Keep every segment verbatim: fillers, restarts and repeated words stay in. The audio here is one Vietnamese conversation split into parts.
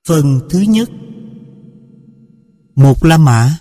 Phần thứ nhất. Một La Mã.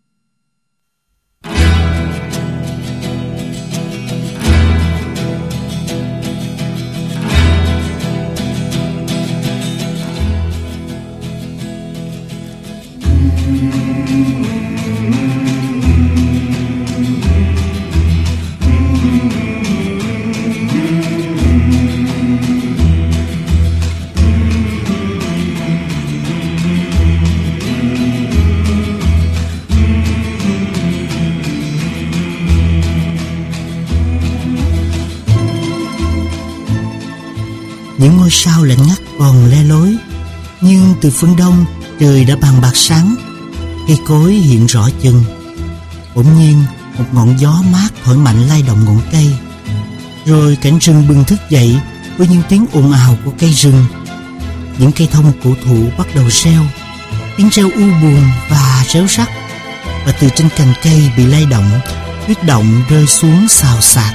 Những ngôi sao lạnh ngắt còn le lối, nhưng từ phương đông trời đã bằng bạc sáng, cây cối hiện rõ chừng. Bỗng nhiên một ngọn gió mát thổi mạnh lay động ngọn cây, rồi cảnh rừng bừng thức dậy với những tiếng ồn ào của cây rừng. Những cây thông cổ thụ bắt đầu reo, tiếng reo u buồn và réo rắt, và từ trên cành cây bị lay động, tuyết động rơi xuống xào xạc.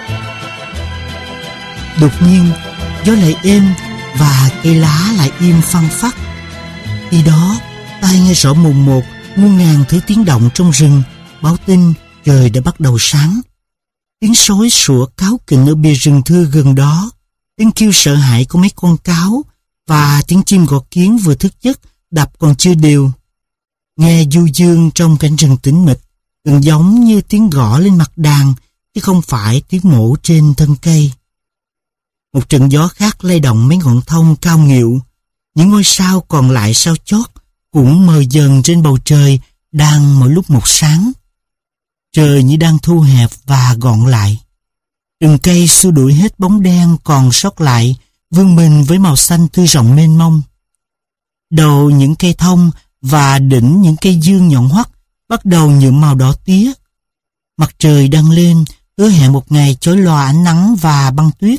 Đột nhiên gió lại êm và cây lá lại im phăng phắc. Khi đó tai nghe rõ mồn một muôn ngàn thứ tiếng động trong rừng báo tin trời đã bắt đầu sáng. Tiếng sói sủa cáu kỉnh ở bìa rừng thưa gần đó, tiếng kêu sợ hãi của mấy con cáo, và tiếng chim gọt kiến vừa thức giấc đập còn chưa đều. Nghe du dương trong cảnh rừng tĩnh mịch, gần giống như tiếng gõ lên mặt đàn, chứ không phải tiếng mổ trên thân cây. Một trận gió khác lay động mấy ngọn thông cao nghịu. Những ngôi sao còn lại sao chót cũng mờ dần trên bầu trời, đang mỗi lúc một sáng. Trời như đang thu hẹp và gọn lại. Rừng cây xua đuổi hết bóng đen còn sót lại, vươn mình với màu xanh tươi rộng mênh mông. Đầu những cây thông và đỉnh những cây dương nhọn hoắt bắt đầu nhuộm màu đỏ tía. Mặt trời đang lên, hứa hẹn một ngày chói lòa ánh nắng và băng tuyết.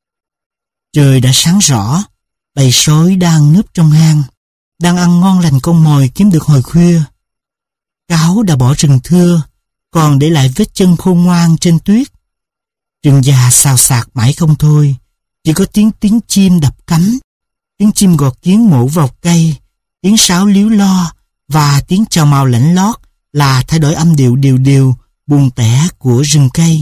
Trời đã sáng rõ, bầy sói đang núp trong hang, đang ăn ngon lành con mồi kiếm được hồi khuya. Cáo đã bỏ rừng thưa, còn để lại vết chân khôn ngoan trên tuyết. Rừng già xào xạc mãi không thôi, chỉ có tiếng tiếng chim đập cánh, tiếng chim gọt kiến mổ vào cây, tiếng sáo líu lo và tiếng chào màu lạnh lót là thay đổi âm điệu đều đều, buồn tẻ của rừng cây.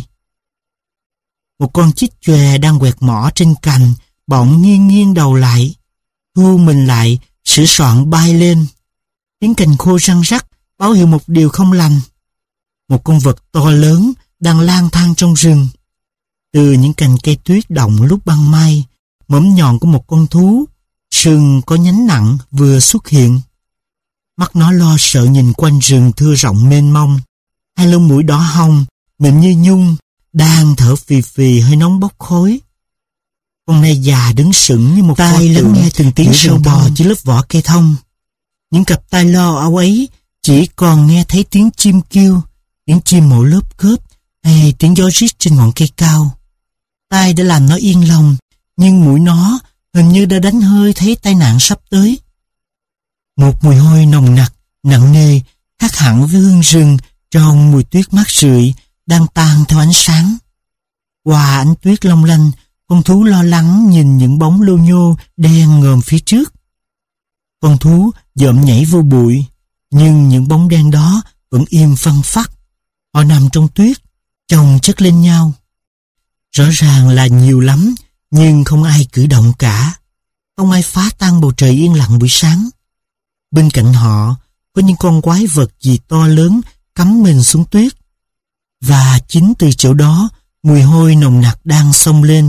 Một con chích chòe đang quẹt mỏ trên cành, bỗng nghiêng nghiêng đầu lại, thu mình lại, sửa soạn bay lên. Tiếng cành khô răng rắc báo hiệu một điều không lành. Một con vật to lớn đang lang thang trong rừng. Từ những cành cây tuyết động lúc ban mai, mỏm nhọn của một con thú, sừng có nhánh nặng vừa xuất hiện. Mắt nó lo sợ nhìn quanh rừng thưa rộng mênh mông. Hai lông mũi đỏ hồng, mịn như nhung, đang thở phì phì hơi nóng bốc khói. Con này già đứng sững như một tai lắng nghe từng tiếng sâu bò dưới lớp vỏ cây thông. Những cặp tai lo áo ấy chỉ còn nghe thấy tiếng chim kêu, tiếng chim mổ lớp cớp hay tiếng gió rít trên ngọn cây cao. Tai đã làm nó yên lòng, nhưng mũi nó hình như đã đánh hơi thấy tai nạn sắp tới. Một mùi hôi nồng nặc, nặng nề, khác hẳn với hương rừng trong mùi tuyết mát rượi đang tan theo ánh sáng. Qua ánh tuyết long lanh, con thú lo lắng nhìn những bóng lô nhô đen ngòm phía trước. Con thú dợm nhảy vô bụi, nhưng những bóng đen đó vẫn im phăng phắc. Họ nằm trong tuyết, chồng chất lên nhau. Rõ ràng là nhiều lắm, nhưng không ai cử động cả. Không ai phá tan bầu trời yên lặng buổi sáng. Bên cạnh họ có những con quái vật gì to lớn cắm mình xuống tuyết. Và chính từ chỗ đó mùi hôi nồng nặc đang xông lên.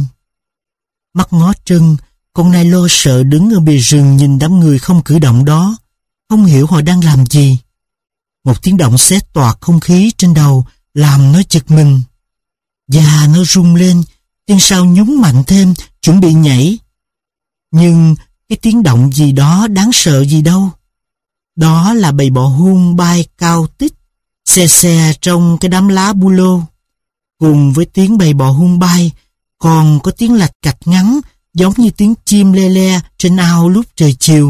Mắt ngó trân, con nai lo sợ đứng ở bìa rừng nhìn đám người không cử động đó, không hiểu họ đang làm gì. Một tiếng động sét toạc không khí trên đầu làm nó giật mình. Da nó rung lên, chân sau nhún mạnh thêm, chuẩn bị nhảy. Nhưng cái tiếng động gì đó đáng sợ gì đâu. Đó là bầy bọ hung bay cao tích, xe xe trong cái đám lá bu lô. Cùng với tiếng bầy bọ hung bay, còn có tiếng lạch cạch ngắn giống như tiếng chim le le trên ao lúc trời chiều.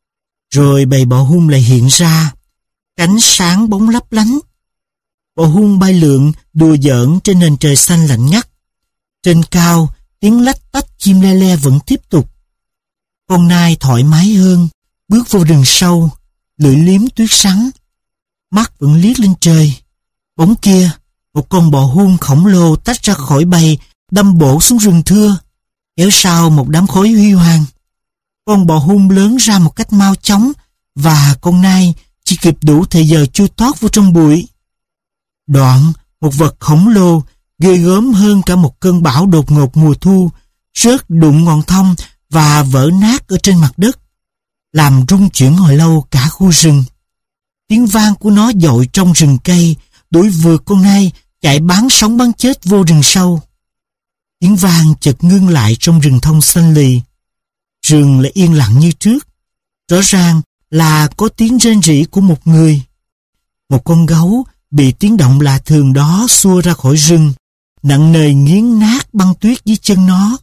Rồi bầy bọ hung lại hiện ra, cánh sáng bóng lấp lánh. Bọ hung bay lượn đùa giỡn trên nền trời xanh lạnh ngắt. Trên cao, tiếng lách tách chim le le vẫn tiếp tục. Con nai thoải mái hơn, bước vô rừng sâu, lưỡi liếm tuyết sắn, mắt vẫn liếc lên trời. Bóng kia, một con bò hung khổng lồ tách ra khỏi bầy, đâm bổ xuống rừng thưa, kéo sau một đám khói huy hoàng. Con bò hung lớn ra một cách mau chóng, và con nai chỉ kịp đủ thời giờ chui tót vô trong bụi. Đoạn, một vật khổng lồ, ghê gớm hơn cả một cơn bão đột ngột mùa thu, rớt đụng ngọn thông và vỡ nát ở trên mặt đất, làm rung chuyển hồi lâu cả khu rừng. Tiếng vang của nó dội trong rừng cây, đuổi vượt con nai chạy bán sống bán chết vô rừng sâu. Tiếng vang chợt ngưng lại trong rừng thông xanh lì. Rừng lại yên lặng như trước. Rõ ràng là có tiếng rên rỉ của một người. Một con gấu bị tiếng động lạ thường đó xua ra khỏi rừng, nặng nề nghiến nát băng tuyết dưới chân nó.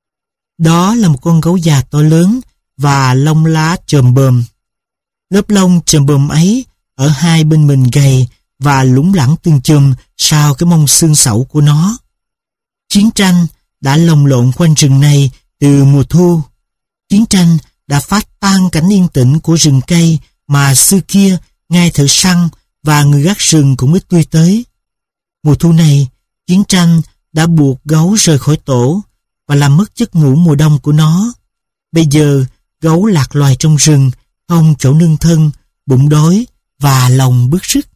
Đó là một con gấu già to lớn và lông lá chòm bờm. Lớp lông chòm bờm ấy ở hai bên mình gầy và lủng lẳng từng chùm sau cái mông xương sẩu của nó. Chiến tranh đã lồng lộn quanh rừng này từ mùa thu. Chiến tranh đã phá tan cảnh yên tĩnh của rừng cây mà xưa kia ngay thợ săn và người gác rừng cũng ít lui tới. Mùa thu này, chiến tranh đã buộc gấu rời khỏi tổ và làm mất giấc ngủ mùa đông của nó. Bây giờ, gấu lạc loài trong rừng, không chỗ nương thân, bụng đói và lòng bứt rứt.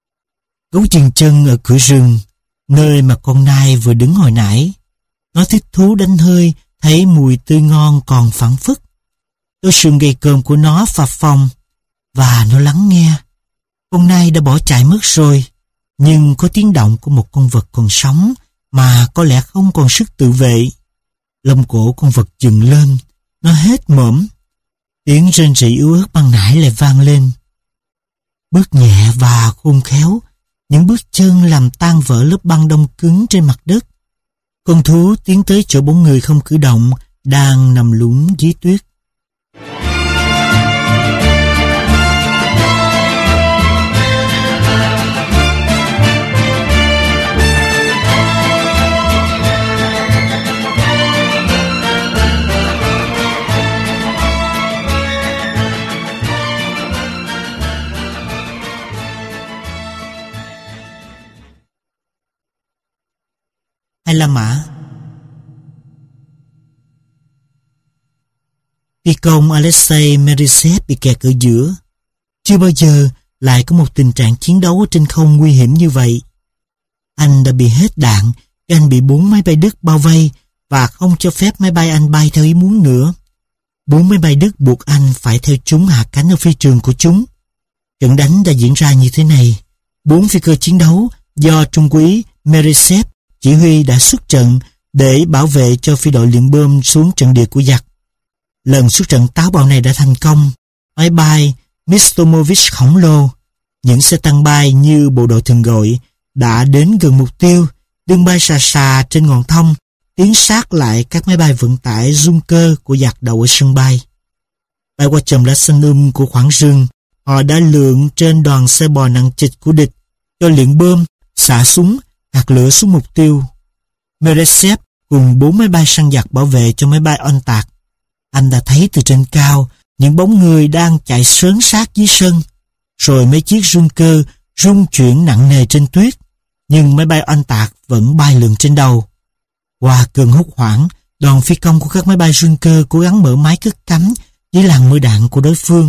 Gấu dừng chân ở cửa rừng, nơi mà con nai vừa đứng hồi nãy. Nó thích thú đánh hơi, thấy mùi tươi ngon còn phảng phất. Đôi sừng gầy còm của nó phập phồng, và nó lắng nghe. Con nai đã bỏ chạy mất rồi, nhưng có tiếng động của một con vật còn sống mà có lẽ không còn sức tự vệ. Lông cổ con vật dựng lên, nó hết mõm. Tiếng rên rỉ yếu ớt ban nãy lại vang lên. Bước nhẹ và khôn khéo, những bước chân làm tan vỡ lớp băng đông cứng trên mặt đất. Con thú tiến tới chỗ bốn người không cử động, đang nằm lún dưới tuyết. Hay La Mã. Phi công Alexei Merisev bị kẹt ở giữa. Chưa bao giờ lại có một tình trạng chiến đấu trên không nguy hiểm như vậy. Anh đã bị hết đạn, anh bị bốn máy bay Đức bao vây và không cho phép máy bay anh bay theo ý muốn nữa. Bốn máy bay Đức buộc anh phải theo chúng hạ cánh ở phi trường của chúng. Trận đánh đã diễn ra như thế này. Bốn phi cơ chiến đấu do Trung úy Merisev chỉ huy đã xuất trận để bảo vệ cho phi đội luyện bom xuống trận địa của giặc. Lần xuất trận táo bạo này đã thành công. Máy bay Mistomovich khổng lồ, những xe tăng bay như bộ đội thường gọi, đã đến gần mục tiêu, đứng bay xà xà trên ngọn thông, tiến sát lại các máy bay vận tải Junker của giặc đậu ở sân bay. Bay qua chòm lá xanh um của khoảng rừng, họ đã lượn trên đoàn xe bò nặng trịch của địch, cho luyện bom, xả súng, hạt lửa xuống mục tiêu. Meresev cùng bốn máy bay săn giặc bảo vệ cho máy bay oanh tạc. Anh đã thấy từ trên cao những bóng người đang chạy sớn sát dưới sân, rồi mấy chiếc Junker rung chuyển nặng nề trên tuyết, nhưng máy bay oanh tạc vẫn bay lượn trên đầu. Qua cơn hốt hoảng, đoàn phi công của các máy bay Junker cố gắng mở máy cất cánh dưới làn mưa đạn của đối phương.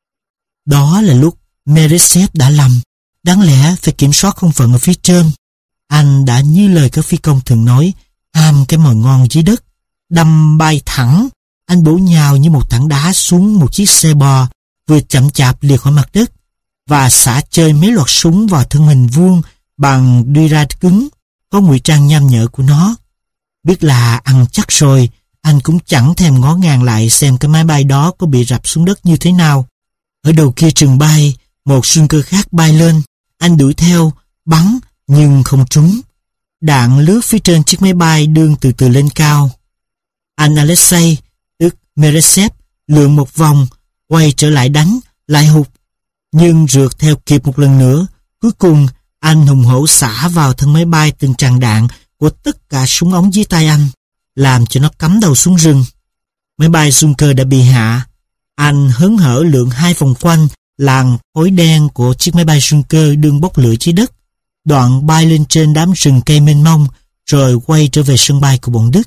Đó là lúc Meresev đã lầm, đáng lẽ phải kiểm soát không phận ở phía trên. Anh đã như lời các phi công thường nói, ham cái mồi ngon dưới đất, đâm bay thẳng. Anh bổ nhào như một tảng đá xuống một chiếc xe bò vừa chậm chạp liệt khỏi mặt đất và xả chơi mấy loạt súng vào thân hình vuông bằng đuôi ra cứng có ngụy trang nham nhở của nó. Biết là ăn chắc rồi, anh cũng chẳng thèm ngó ngàng lại xem cái máy bay đó có bị rập xuống đất như thế nào. Ở đầu kia trường bay, một Junker khác bay lên. Anh đuổi theo, bắn nhưng không trúng. Đạn lướt phía trên chiếc máy bay đương từ từ lên cao. Anh Alexei, tức Meresev, lượn một vòng, quay trở lại đánh, lại hụt, nhưng rượt theo kịp một lần nữa. Cuối cùng, anh hùng hổ xả vào thân máy bay từng tràng đạn của tất cả súng ống dưới tay anh, làm cho nó cắm đầu xuống rừng. Máy bay Junker đã bị hạ. Anh hớn hở lượn hai vòng quanh làn khói đen của chiếc máy bay Junker đương bốc lửa dưới đất, đoạn bay lên trên đám rừng cây mênh mông, rồi quay trở về sân bay của bọn Đức.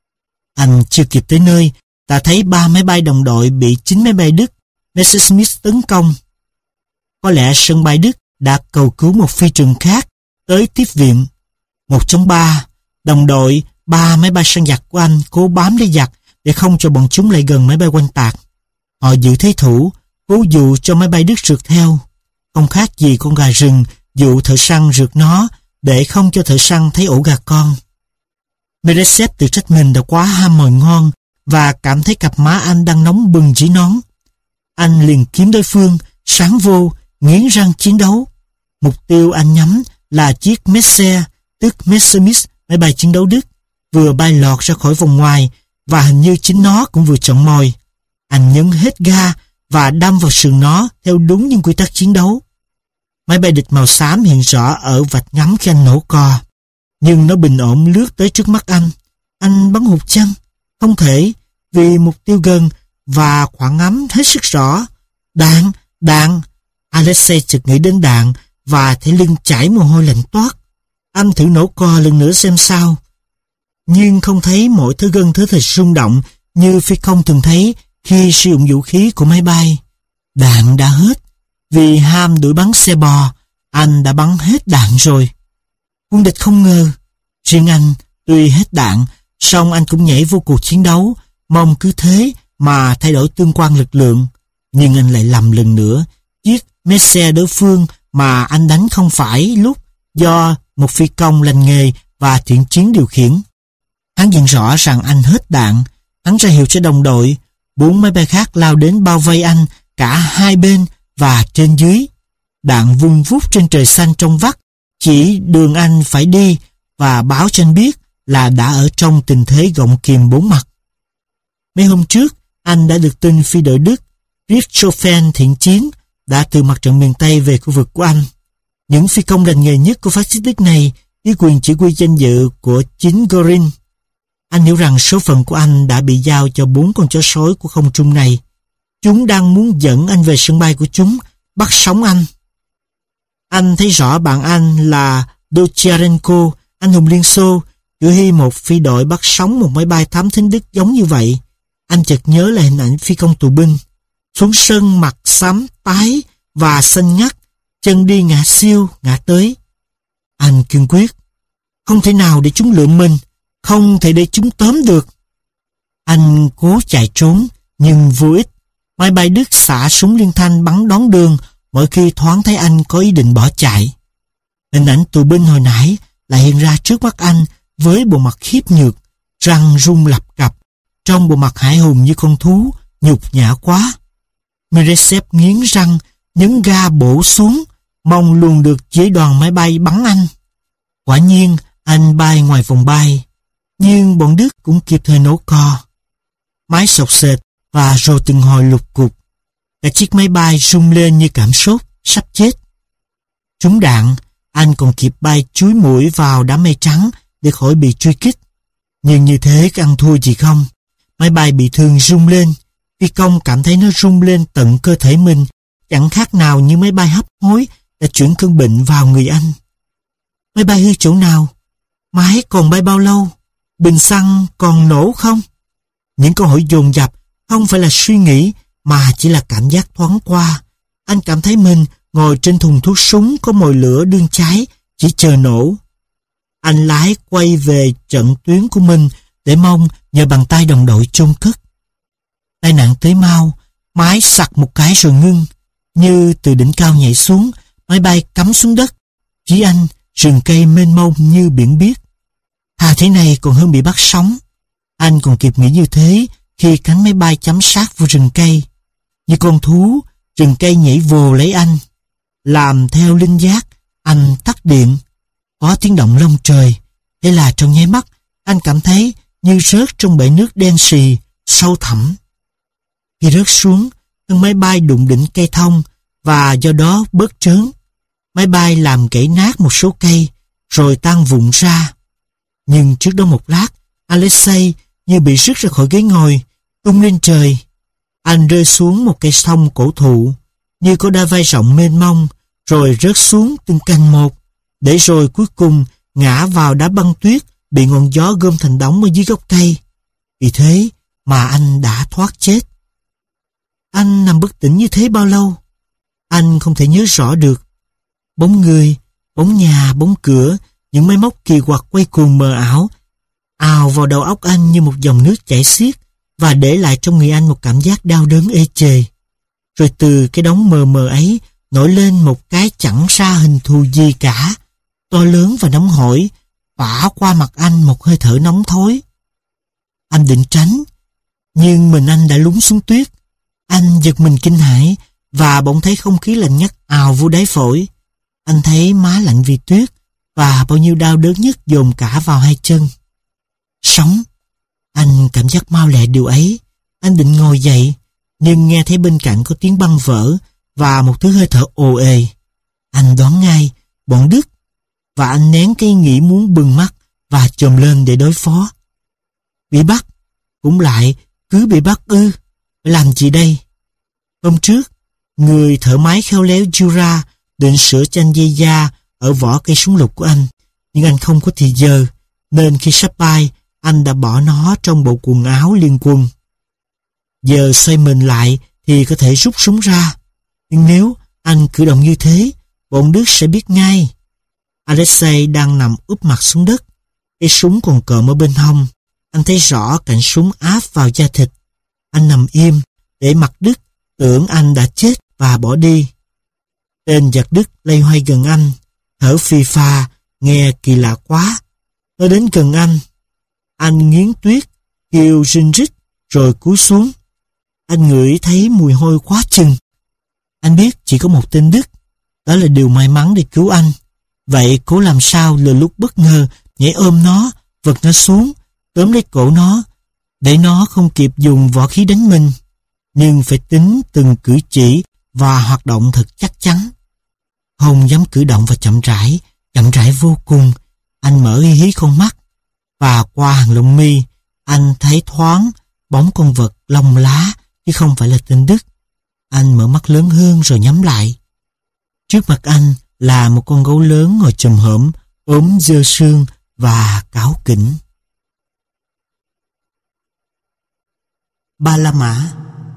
Anh chưa kịp tới nơi, ta thấy ba máy bay đồng đội bị chín máy bay Đức Messerschmitt tấn công. Có lẽ sân bay Đức đã cầu cứu một phi trường khác tới tiếp viện. Một chống ba, đồng đội ba máy bay săn giặc của anh cố bám lấy giặc để không cho bọn chúng lại gần máy bay oanh tạc. Họ giữ thế thủ, cố dụ cho máy bay Đức rượt theo, không khác gì con gà rừng dụ thợ săn rượt nó để không cho thợ săn thấy ổ gà con. Meresev tự trách mình đã quá ham mồi ngon và cảm thấy cặp má anh đang nóng bừng dưới nón. Anh liền kiếm đối phương, sáng vô, nghiến răng chiến đấu. Mục tiêu anh nhắm là chiếc Messer, tức Messerschmitt, máy bay chiến đấu Đức, vừa bay lọt ra khỏi vòng ngoài và hình như chính nó cũng vừa chọn mồi. Anh nhấn hết ga và đâm vào sườn nó theo đúng những quy tắc chiến đấu. Máy bay địch màu xám hiện rõ ở vạch ngắm khi anh nổ cò, nhưng nó bình ổn lướt tới trước mắt anh. Anh bắn hụt chăng? Không thể, vì mục tiêu gần và khoảng ngắm hết sức rõ. Đạn, đạn! Alexei chợt nghĩ đến đạn và thấy lưng chảy mồ hôi lạnh toát. Anh thử nổ cò lần nữa xem sao, nhưng không thấy mỗi thứ gân thứ thịt rung động như phi công thường thấy khi sử dụng vũ khí của máy bay. Đạn đã hết. Vì ham đuổi bắn xe bò, anh đã bắn hết đạn rồi. Quân địch không ngờ. Riêng anh, tuy hết đạn, song anh cũng nhảy vô cuộc chiến đấu, mong cứ thế mà thay đổi tương quan lực lượng. Nhưng anh lại lầm lần nữa. Chiếc Messer đối phương mà anh đánh không phải lúc do một phi công lành nghề và thiện chiến điều khiển. Hắn nhận rõ rằng anh hết đạn. Hắn ra hiệu cho đồng đội. Bốn máy bay khác lao đến bao vây anh cả hai bên và trên dưới. Đạn vung vút trên trời xanh trong vắt, chỉ đường anh phải đi và báo cho anh biết là đã ở trong tình thế gọng kìm bốn mặt. Mấy hôm trước, anh đã được tin phi đội Đức Richthofen thiện chiến đã từ mặt trận miền Tây về khu vực của anh. Những phi công lành nghề nhất của phát xít Đức này dưới quyền chỉ huy danh dự của chính Göring. Anh hiểu rằng số phận của anh đã bị giao cho bốn con chó sói của không trung này. Chúng đang muốn dẫn anh về sân bay của chúng, bắt sống anh. Anh thấy rõ bạn anh là Docharenko, anh hùng Liên Xô, cử hy một phi đội bắt sống một máy bay thám thính Đức giống như vậy. Anh chợt nhớ lại hình ảnh phi công tù binh, xuống sân mặt xám tái và xanh ngắt, chân đi ngã siêu, ngã tới. Anh kiên quyết, không thể nào để chúng lượm mình, không thể để chúng tóm được. Anh cố chạy trốn, nhưng vô ích. Máy bay Đức xả súng liên thanh bắn đón đường mỗi khi thoáng thấy anh có ý định bỏ chạy. Hình ảnh tù binh hồi nãy lại hiện ra trước mắt anh với bộ mặt khiếp nhược, răng rung lập cập, trong bộ mặt hãi hùng như con thú, nhục nhã quá. Meresev nghiến răng, nhấn ga bổ xuống, mong luôn được dưới đoàn máy bay bắn anh. Quả nhiên, anh bay ngoài vòng bay, nhưng bọn Đức cũng kịp thời nổ cò. Máy sột sệt và rồi từng hồi lục cục. Cả chiếc máy bay rung lên như cảm sốt, sắp chết. Trúng đạn, anh còn kịp bay chúi mũi vào đám mây trắng để khỏi bị truy kích. Nhưng như thế có ăn thua gì không? Máy bay bị thương rung lên. Phi công cảm thấy nó rung lên tận cơ thể mình, chẳng khác nào như máy bay hấp hối đã chuyển cơn bệnh vào người anh. Máy bay hư chỗ nào? Máy còn bay bao lâu? Bình xăng còn nổ không? Những câu hỏi dồn dập không phải là suy nghĩ mà chỉ là cảm giác thoáng qua. Anh cảm thấy mình ngồi trên thùng thuốc súng có mồi lửa đương cháy, chỉ chờ nổ. Anh lái quay về trận tuyến của mình để mong nhờ bàn tay đồng đội chôn cất. Tai nạn tới mau, máy sặc một cái rồi ngưng, như từ đỉnh cao nhảy xuống, máy bay cắm xuống đất. Chỉ anh, rừng cây mênh mông như biển biếc. Thà thế này còn hơn bị bắt sống. Anh còn kịp nghĩ như thế khi cánh máy bay chấm sát vào rừng cây. Như con thú, rừng cây nhảy vồ lấy anh. Làm theo linh giác, anh tắt điện. Có tiếng động lông trời. Thế là trong nháy mắt, anh cảm thấy như rớt trong bể nước đen xì, sâu thẳm. Khi rớt xuống, thân máy bay đụng đỉnh cây thông và do đó bớt trớn. Máy bay làm gãy nát một số cây, rồi tan vụn ra. Nhưng trước đó một lát, Alexei như bị rứt ra khỏi ghế ngồi, tung lên trời. Anh rơi xuống một cây sông cổ thụ, như có đôi vai rộng mênh mông, rồi rớt xuống từng cành một, để rồi cuối cùng ngã vào đá băng tuyết bị ngọn gió gom thành đống ở dưới gốc cây. Vì thế mà anh đã thoát chết. Anh nằm bất tỉnh như thế bao lâu? Anh không thể nhớ rõ được. Bóng người, bóng nhà, bóng cửa, những máy móc kỳ quặc quay cuồng mờ ảo, ào vào đầu óc anh như một dòng nước chảy xiết và để lại trong người anh một cảm giác đau đớn ê chề. Rồi từ cái đống mờ mờ ấy nổi lên một cái chẳng ra hình thù gì cả, to lớn và nóng hổi, phả qua mặt anh một hơi thở nóng thối. Anh định tránh, nhưng mình anh đã lún xuống tuyết. Anh giật mình kinh hãi và bỗng thấy không khí lạnh ngắt ào vô đáy phổi. Anh thấy má lạnh vì tuyết và bao nhiêu đau đớn nhất dồn cả vào hai chân. Sống! Anh cảm giác mau lẹ điều ấy. Anh định ngồi dậy, nhưng nghe thấy bên cạnh có tiếng băng vỡ và một thứ hơi thở ồ ề. Anh đoán ngay, bọn Đức, và anh nén cái nghĩ muốn bừng mắt và chồm lên để đối phó. Bị bắt? Cũng lại, cứ bị bắt ư? Phải làm gì đây? Hôm trước, người thợ máy khéo léo Jura định sửa chanh dây da ở vỏ cây súng lục của anh, nhưng anh không có thì giờ, nên khi sắp bay, anh đã bỏ nó trong bộ quần áo liên quân. Giờ xoay mình lại thì có thể rút súng ra, nhưng nếu anh cử động như thế, bọn Đức sẽ biết ngay. Alexei đang nằm úp mặt xuống đất, cái súng còn cợm ở bên hông. Anh thấy rõ cạnh súng áp vào da thịt. Anh nằm im để mặc Đức tưởng anh đã chết và bỏ đi. Tên giặc Đức lây hoay gần anh, thở phì phà, nghe kỳ lạ quá. Nó đến gần anh. Anh nghiến tuyết, kêu rinh rít, rồi cúi xuống. Anh ngửi thấy mùi hôi quá chừng. Anh biết chỉ có một tên Đức. Đó là điều may mắn để cứu anh. Vậy cố làm sao lừa lúc bất ngờ nhảy ôm nó, vật nó xuống, tóm lấy cổ nó, để nó không kịp dùng võ khí đánh mình. Nhưng phải tính từng cử chỉ và hoạt động thật chắc chắn. Không dám cử động và chậm rãi, chậm rãi vô cùng. Anh mở hí hí con mắt, và qua hàng lông mi, anh thấy thoáng bóng con vật lông lá, chứ không phải là tên Đức. Anh mở mắt lớn hơn rồi nhắm lại. Trước mặt anh là một con gấu lớn ngồi chồm hổm, ốm dơ xương và cáu kỉnh. Ba La Mã.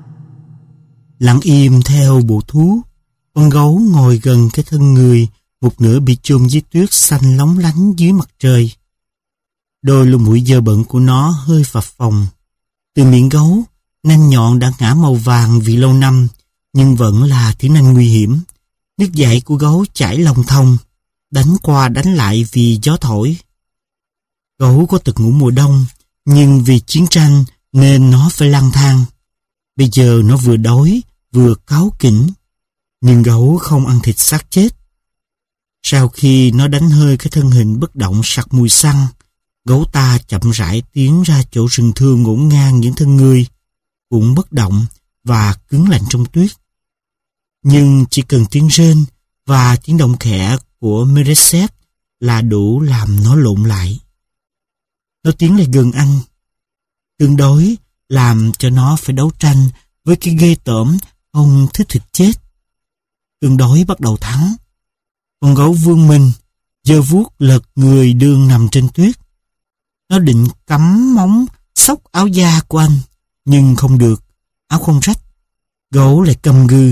Lặng im theo bộ thú, con gấu ngồi gần cái thân người, một nửa bị chôn dưới tuyết xanh lóng lánh dưới mặt trời. Đôi lông mũi dơ bẩn của nó hơi phập phồng. Từ miệng gấu, nanh nhọn đã ngã màu vàng vì lâu năm, nhưng vẫn là thứ nanh nguy hiểm. Nước dãi của gấu chảy lòng thòng, đánh qua đánh lại vì gió thổi. Gấu có tật ngủ mùa đông, nhưng vì chiến tranh nên nó phải lang thang. Bây giờ nó vừa đói, vừa cáu kỉnh. Nhưng gấu không ăn thịt xác chết. Sau khi nó đánh hơi cái thân hình bất động sặc mùi xăng, gấu ta chậm rãi tiến ra chỗ rừng thưa ngổn ngang những thân người, cũng bất động và cứng lạnh trong tuyết. Nhưng chỉ cần tiếng rên và tiếng động khẽ của Meresev là đủ làm nó lộn lại. Nó tiến lại gần anh. Tương đối làm cho nó phải đấu tranh với cái ghê tởm không thích thịt chết. Tương đối bắt đầu thắng. Con gấu vươn mình, giơ vuốt lật người đương nằm trên tuyết. Nó định cắm móng xốc áo da của anh, nhưng không được, áo không rách. Gấu lại cầm gừ.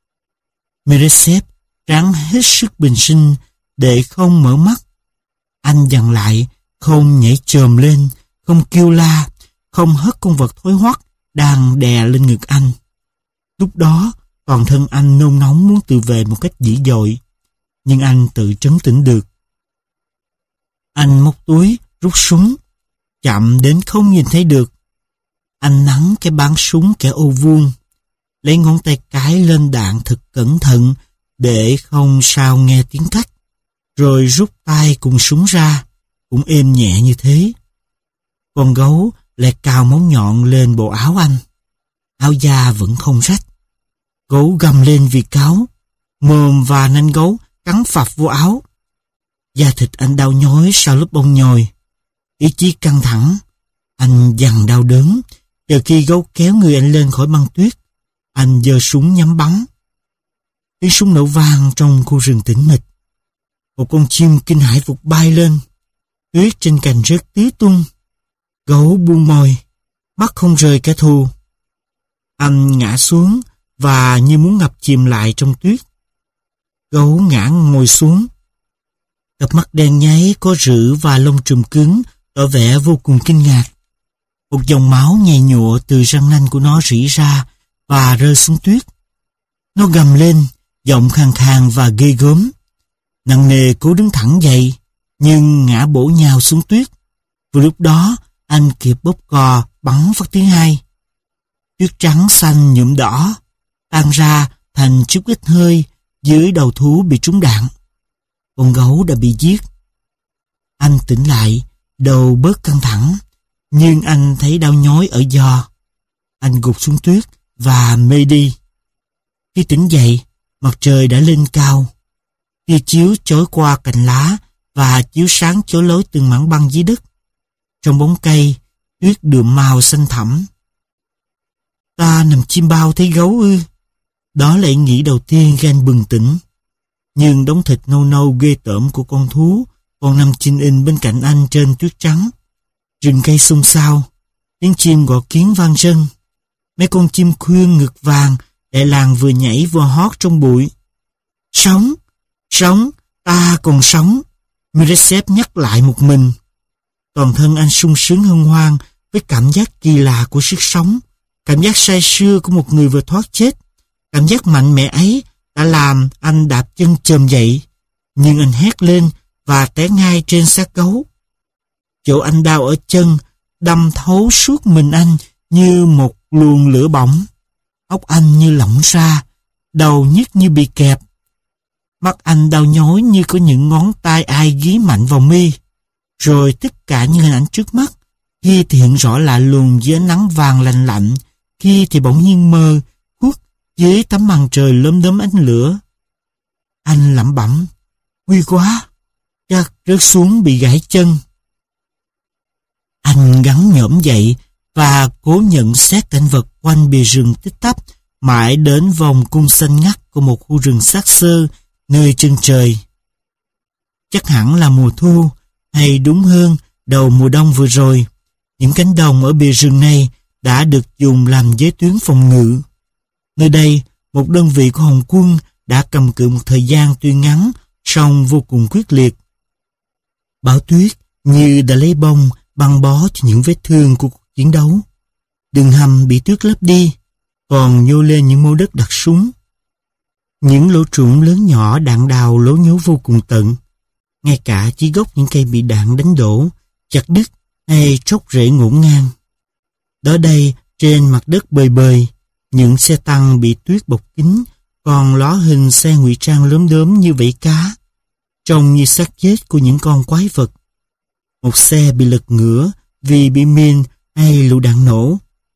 Meresev ráng hết sức bình sinh để không mở mắt. Anh dằn lại, không nhảy chồm lên, không kêu la, không hất con vật thối hoắt đang đè lên ngực anh. Lúc đó, toàn thân anh nôn nóng muốn tự vệ một cách dữ dội, nhưng anh tự trấn tĩnh được. Anh móc túi, rút súng, chậm đến không nhìn thấy được. Anh nắn cái báng súng kẻ ô vuông, lấy ngón tay cái lên đạn thật cẩn thận để không sao nghe tiếng cách, rồi rút tay cùng súng ra, cũng êm nhẹ như thế. Con gấu lại cào móng nhọn lên bộ áo anh. Áo da vẫn không rách. Gấu gầm lên vì cáu, mồm và nanh gấu cắn phập vô áo. Da thịt anh đau nhói sau lớp bông nhồi. Ý chí căng thẳng, anh dằn đau đớn, chờ khi gấu kéo người anh lên khỏi băng tuyết, Anh giơ súng nhắm bắn. Tiếng súng nổ vang trong khu rừng tĩnh mịch. Một con chim kinh hãi vụt bay lên. Tuyết trên cành rớt tứ tung. Gấu buông mồi, mắt không rời kẻ thù. Anh ngã xuống và như muốn ngập chìm lại trong tuyết. Gấu ngã ngồi xuống. Cặp mắt đen nháy có rữ và lông trùm cứng tỏ vẻ vô cùng kinh ngạc. Một dòng máu nhầy nhụa từ răng nanh của nó rỉ ra và rơi xuống tuyết. Nó gầm lên, giọng khàn khàn và ghê gớm. Nặng nề cố đứng thẳng dậy, nhưng ngã bổ nhào xuống tuyết. Vừa lúc đó, anh kịp bóp cò bắn phát tiếng hai. Tuyết trắng xanh nhuộm đỏ, tan ra thành chút ít hơi dưới đầu thú bị trúng đạn. Con gấu đã bị giết. Anh tỉnh lại, đầu bớt căng thẳng, nhưng anh thấy đau nhói ở giò. Anh gục xuống tuyết và mê đi. Khi tỉnh dậy, mặt trời đã lên cao. Tia chiếu chói qua cành lá và chiếu sáng chói lối từng mảng băng dưới đất. Trong bóng cây, tuyết đượm màu xanh thẳm. Ta nằm chim bao thấy gấu ư? Đó là ý nghĩ đầu tiên khi anh bừng tỉnh. Nhưng đống thịt nâu nâu ghê tởm của con thú còn nằm chinh in bên cạnh anh trên tuyết trắng. Rừng cây xôn xao, tiếng chim gọi kiến vang rân. Mấy con chim khuyên ngực vàng đại làng vừa nhảy vừa hót trong bụi. Sống, sống, ta còn sống. Miresev nhắc lại một mình. Toàn thân anh sung sướng hân hoan với cảm giác kỳ lạ của sức sống, cảm giác say sưa của một người vừa thoát chết. Cảm giác mạnh mẽ ấy đã làm anh đạp chân chồm dậy, nhưng anh hét lên và té ngay trên xác gấu. Chỗ anh đau ở chân đâm thấu suốt mình anh như một luồng lửa bỏng. Óc anh như lỏng ra, đầu nhức như bị kẹp. Mắt anh đau nhói như có những ngón tay ai ghi mạnh vào mi. Rồi tất cả những hình ảnh trước mắt, khi thì hiện rõ lạ lùng dưới nắng vàng lạnh lạnh, khi thì bỗng nhiên mơ, khuất dưới tấm màn trời lốm đốm ánh lửa. Anh lẩm bẩm, nguy quá, chắc rớt xuống bị gãy chân. Anh gắng nhổm dậy và cố nhận xét cảnh vật quanh bìa rừng tích tắp, mãi đến vòng cung xanh ngắt của một khu rừng xác xơ nơi chân trời. Chắc hẳn là mùa thu, hay đúng hơn đầu mùa đông vừa rồi. Những cánh đồng ở bìa rừng này đã được dùng làm giới tuyến phòng ngự. Nơi đây, một đơn vị của Hồng quân đã cầm cự một thời gian tuy ngắn, song vô cùng quyết liệt. Bão tuyết như đã lấy bông băng bó cho những vết thương của cuộc chiến đấu. Đường hầm bị tuyết lấp đi, còn nhô lên những mô đất đặt súng. Những lỗ trũng lớn nhỏ đạn đào lố nhố vô cùng tận. Ngay cả chỉ gốc những cây bị đạn đánh đổ, chặt đứt hay tróc rễ ngổn ngang. Đó đây, trên mặt đất bời bời, những xe tăng bị tuyết bọc kín, còn ló hình xe ngụy trang lốm đốm như vảy cá, trông như xác chết của những con quái vật. Một xe bị lật ngửa vì bị min hay lựu đạn nổ.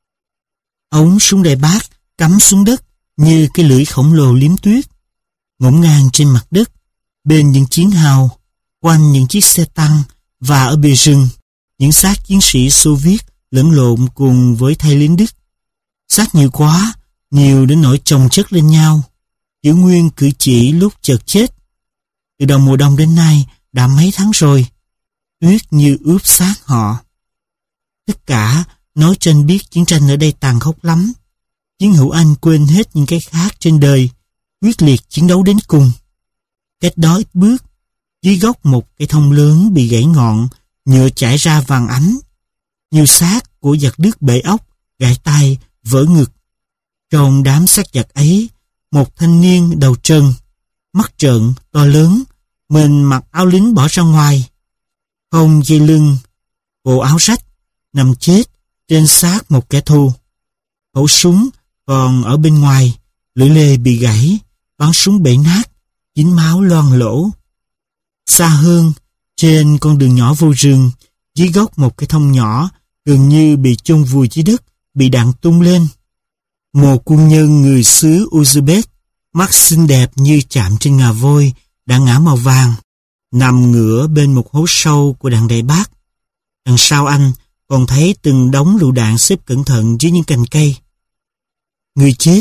Ống súng đại bác cắm xuống đất như cái lưỡi khổng lồ liếm tuyết. Ngổn ngang trên mặt đất, bên những chiến hào, quanh những chiếc xe tăng và ở bìa rừng, những xác chiến sĩ Xô Viết lẫn lộn cùng với thây lính Đức. Xác nhiều quá, nhiều đến nỗi chồng chất lên nhau, giữ nguyên cử chỉ lúc chợt chết. Từ đầu mùa đông đến nay đã mấy tháng rồi, tuyết như ướp xác họ. Tất cả nói cho anh biết chiến tranh ở đây tàn khốc lắm. Chiến hữu Anh quên hết những cái khác trên đời, quyết liệt chiến đấu đến cùng. Cách đó ít bước, dưới gốc một cây thông lớn bị gãy ngọn, nhựa chảy ra vàng ánh. Nhiều xác của giặc Đức bể óc, gãy tay, vỡ ngực. Trong đám xác giặc ấy, một thanh niên đầu trần, mắt trợn, to lớn, mình mặc áo lính bỏ ra ngoài. Không dây lưng, bộ áo rách, nằm chết trên xác một kẻ thù. Khẩu súng còn ở bên ngoài, lưỡi lê bị gãy, bắn súng bể nát, dính máu loang lỗ. Xa hơn, trên con đường nhỏ vô rừng, dưới gốc một cái thông nhỏ, gần như bị chôn vùi dưới đất, bị đạn tung lên. Một quân nhân người xứ Uzbek, mắt xinh đẹp như chạm trên ngà voi, đã ngã màu vàng, nằm ngửa bên một hố sâu của đạn đại bác. Đằng sau anh còn thấy từng đống lựu đạn xếp cẩn thận dưới những cành cây. Người chết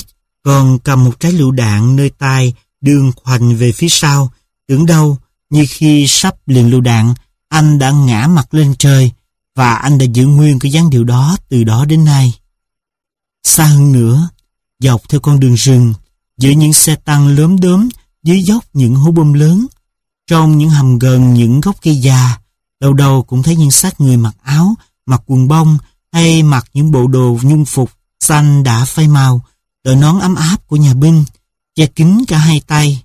còn cầm một trái lựu đạn nơi tay, đường khoành về phía sau. Tưởng đâu, như khi sắp liền lựu đạn, anh đã ngã mặt lên trời, và anh đã giữ nguyên cái dáng điệu đó từ đó đến nay. Xa hơn nữa, dọc theo con đường rừng, giữa những xe tăng lốm đốm, dưới dốc những hố bom lớn, trong những hầm gần những gốc cây già, đâu đâu cũng thấy những xác người mặc áo, mặc quần bông hay mặc những bộ đồ nhung phục xanh đã phai màu, đội nón ấm áp của nhà binh, che kín cả hai tay.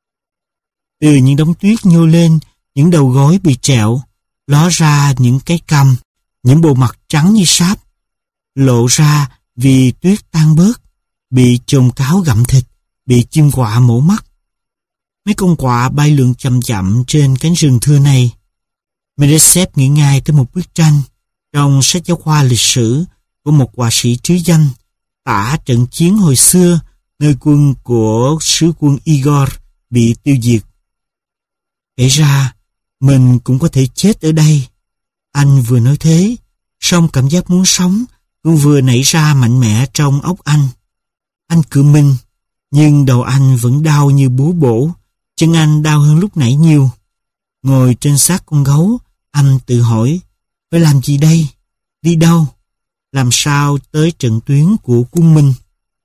Từ những đống tuyết nhô lên, những đầu gối bị trẹo, ló ra những cái cằm, những bộ mặt trắng như sáp, lộ ra vì tuyết tan bớt, bị chồn cáo gặm thịt, bị chim quạ mổ mắt. Mấy con quạ bay lượn chậm chậm trên cánh rừng thưa này. Medesev nghĩ ngay tới một bức tranh trong sách giáo khoa lịch sử của một họa sĩ trứ danh, tả trận chiến hồi xưa nơi quân của sứ quân Igor bị tiêu diệt. Kể ra, mình cũng có thể chết ở đây. Anh vừa nói thế, song cảm giác muốn sống cũng vừa nảy ra mạnh mẽ trong óc anh. Anh cự mình, nhưng đầu anh vẫn đau như búa bổ, chân anh đau hơn lúc nãy nhiều. Ngồi trên xác con gấu, anh tự hỏi, phải làm gì đây? Đi đâu? Làm sao tới trận tuyến của quân Minh?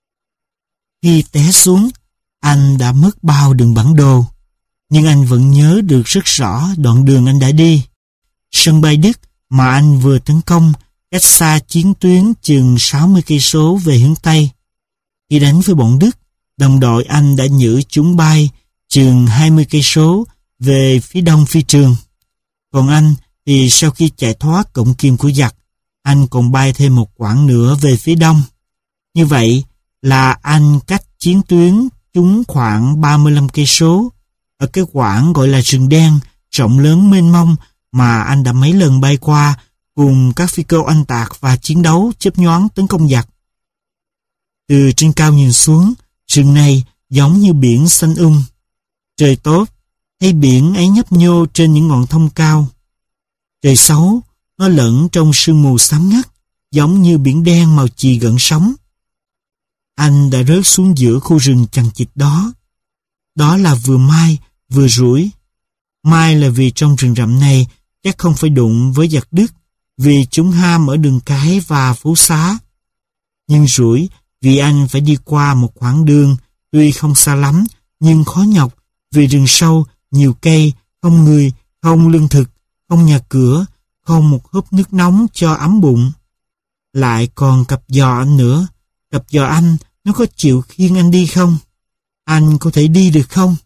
Khi té xuống, anh đã mất bao đường bản đồ, nhưng anh vẫn nhớ được rất rõ đoạn đường anh đã đi. Sân bay Đức mà anh vừa tấn công cách xa chiến tuyến chừng sáu mươi cây số về hướng Tây. Khi đánh với bọn Đức, đồng đội anh đã nhử chúng bay chừng hai mươi cây số về phía đông phi trường. Còn anh thì sau khi chạy thoát cổng kim của giặc, anh còn bay thêm một quãng nữa về phía đông. Như vậy là anh cách chiến tuyến chúng khoảng ba mươi lăm cây số, ở cái quãng gọi là rừng đen, rộng lớn mênh mông mà anh đã mấy lần bay qua cùng các phi cơ oanh tạc và chiến đấu chớp nhoáng tấn công giặc. Từ trên cao nhìn xuống, rừng này giống như biển xanh um. Trời tốt, thấy biển ấy nhấp nhô trên những ngọn thông cao. Trời xấu, nó lẫn trong sương mù xám ngắt, giống như biển đen màu chì gợn sóng. Anh đã rớt xuống giữa khu rừng chằng chịt đó. Đó là vừa mai, vừa rủi. Mai là vì trong rừng rậm này chắc không phải đụng với giặc Đức, vì chúng ham ở đường cái và phố xá. Nhưng rủi vì anh phải đi qua một khoảng đường tuy không xa lắm nhưng khó nhọc, vì rừng sâu, nhiều cây, không người, không lương thực, không nhà cửa, không một hớp nước nóng cho ấm bụng. Lại còn cặp giò anh nữa. Cặp giò anh, nó có chịu khiêng anh đi không? Anh có thể đi được không?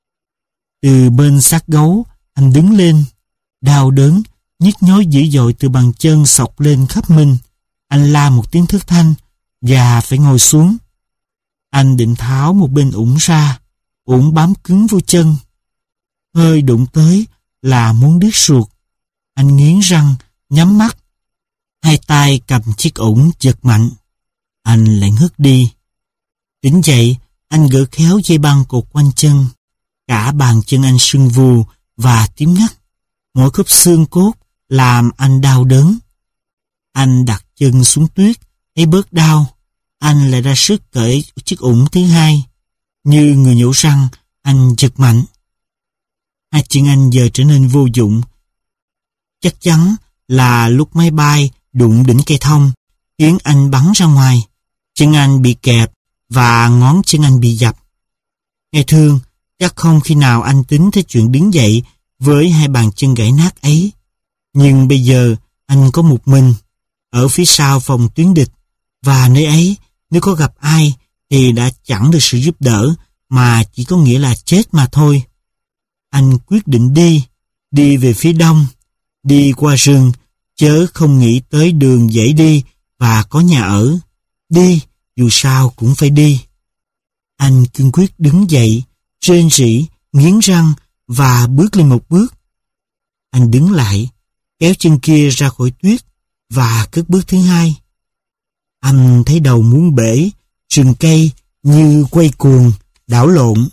Từ bên xác gấu, anh đứng lên. Đau đớn, nhức nhối dữ dội từ bàn chân xộc lên khắp mình. Anh la một tiếng thất thanh và phải ngồi xuống. Anh định tháo một bên ủng ra, ủng bám cứng vô chân. Hơi đụng tới là muốn đứt ruột. Anh nghiến răng, nhắm mắt. Hai tay cầm chiếc ủng giật mạnh. Anh lại ngất đi. Tỉnh dậy, anh gỡ khéo dây băng cột quanh chân. Cả bàn chân anh sưng vù và tím ngắt. Mỗi khớp xương cốt làm anh đau đớn. Anh đặt chân xuống tuyết, thấy bớt đau. Anh lại ra sức cởi chiếc ủng thứ hai. Như người nhổ răng, anh giật mạnh. Hai chân anh giờ trở nên vô dụng. Chắc chắn là lúc máy bay đụng đỉnh cây thông, khiến anh bắn ra ngoài. Chân anh bị kẹp và ngón chân anh bị dập. Nghe thương, chắc không khi nào anh tính tới chuyện đứng dậy với hai bàn chân gãy nát ấy. Nhưng bây giờ anh có một mình, ở phía sau phòng tuyến địch, và nơi ấy nếu có gặp ai thì đã chẳng được sự giúp đỡ mà chỉ có nghĩa là chết mà thôi. Anh quyết định đi, đi về phía đông, đi qua rừng, chớ không nghĩ tới đường dễ đi và có nhà ở. Đi, dù sao cũng phải đi. Anh kiên quyết đứng dậy, rên rỉ, nghiến răng và bước lên một bước. Anh đứng lại, kéo chân kia ra khỏi tuyết và cất bước thứ hai. Anh thấy đầu muốn bể, rừng cây như quay cuồng, đảo lộn.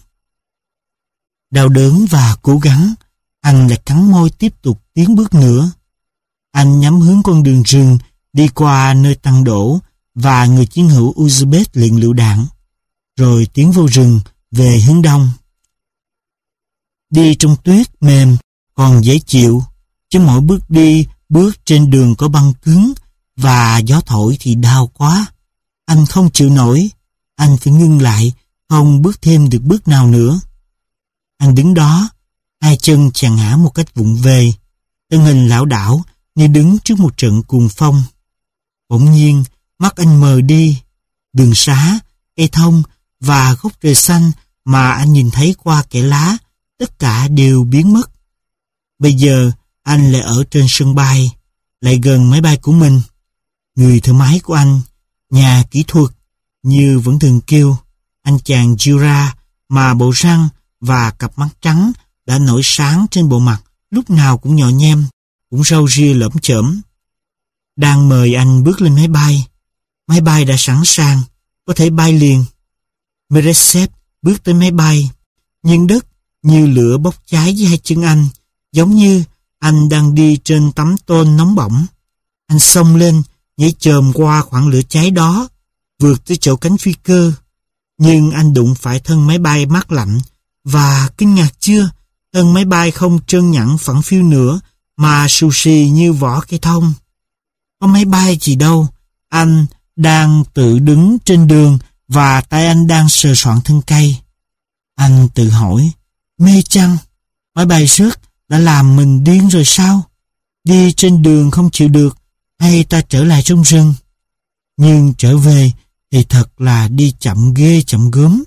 Đau đớn và cố gắng, anh lại cắn môi tiếp tục tiến bước nữa. Anh nhắm hướng con đường rừng, đi qua nơi tăng đổ và người chiến hữu Uzbek luyện lựu đạn. rồi tiến vào rừng về hướng đông. Đi trong tuyết mềm còn dễ chịu, chứ mỗi bước đi bước trên đường có băng cứng và gió thổi thì đau quá. Anh không chịu nổi, anh phải ngưng lại, không bước thêm được bước nào nữa. Anh đứng đó, hai chân chàng ngã một cách vụng về, thân hình lảo đảo như đứng trước một trận cuồng phong. Bỗng nhiên, mắt anh mờ đi, đường xá, cây thông và gốc trời xanh mà anh nhìn thấy qua kẽ lá, tất cả đều biến mất. Bây giờ, anh lại ở trên sân bay, lại gần máy bay của mình. Người thợ máy của anh, nhà kỹ thuật, như vẫn thường kêu, anh chàng Jura mà bộ răng và cặp mắt trắng đã nổi sáng trên bộ mặt, lúc nào cũng nhỏ nhem, cũng râu ria lởm chởm. Đang mời anh bước lên máy bay. Máy bay đã sẵn sàng, có thể bay liền. Meresep bước tới máy bay, nhưng đất như lửa bốc cháy dưới hai chân anh, giống như anh đang đi trên tấm tôn nóng bỏng. Anh xông lên, nhảy chồm qua khoảng lửa cháy đó, vượt tới chỗ cánh phi cơ. Nhưng anh đụng phải thân máy bay mát lạnh, và kinh ngạc chưa, thân máy bay không trơn nhẵn phẳng phiu nữa, mà xù xì như vỏ cây thông. Có máy bay gì đâu, anh đang tự đứng trên đường và tay anh đang sờ soạn thân cây. Anh tự hỏi, mê chăng? Máy bay rớt đã làm mình điên rồi sao? Đi trên đường không chịu được, hay ta trở lại trong rừng? Nhưng trở về thì thật là đi chậm ghê chậm gớm.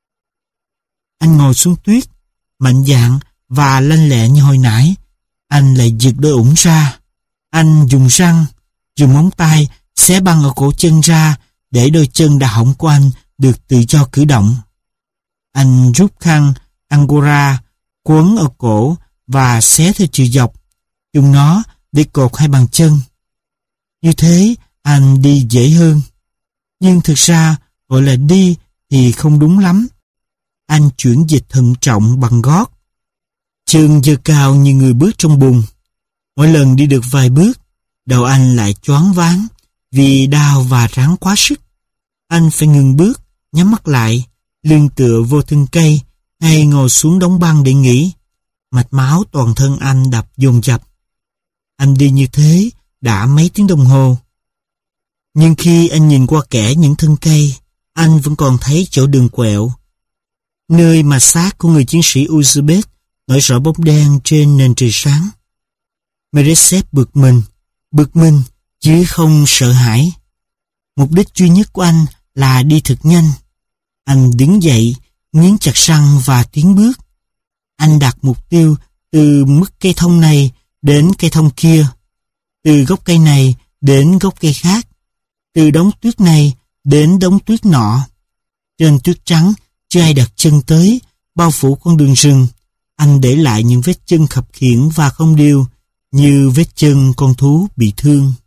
Anh ngồi xuống tuyết, mạnh dạn và lanh lẹ như hồi nãy. Anh lại giật đôi ủng ra. Anh dùng răng, dùng móng tay xé băng ở cổ chân ra để đôi chân đã hỏng của anh được tự do cử động. Anh rút khăn Angora quấn ở cổ và xé theo chiều dọc, dùng nó để cột hai bàn chân. Như thế anh đi dễ hơn. Nhưng thực ra gọi là đi thì không đúng lắm. Anh chuyển dịch thận trọng bằng gót, chân giơ cao như người bước trong bùn. Mỗi lần đi được vài bước, đầu anh lại choáng váng vì đau và ráng quá sức. Anh phải ngừng bước, nhắm mắt lại, lưng tựa vô thân cây hay ngồi xuống đống băng để nghỉ. Mạch máu toàn thân anh đập dồn dập. Anh đi như thế đã mấy tiếng đồng hồ. Nhưng khi anh nhìn qua kẽ những thân cây, anh vẫn còn thấy chỗ đường quẹo, nơi mà xác của người chiến sĩ Uzbek nổi rõ bóng đen trên nền trời sáng. Meresep bực mình, bực mình chứ không sợ hãi. Mục đích duy nhất của anh là đi thật nhanh. Anh đứng dậy, nghiến chặt răng và tiến bước. Anh đặt mục tiêu từ mức cây thông này đến cây thông kia, từ gốc cây này đến gốc cây khác, từ đống tuyết này đến đống tuyết nọ. Trên tuyết trắng chưa ai đặt chân tới, bao phủ con đường rừng. Anh để lại những vết chân khập khiễng và không đều, như vết chân con thú bị thương.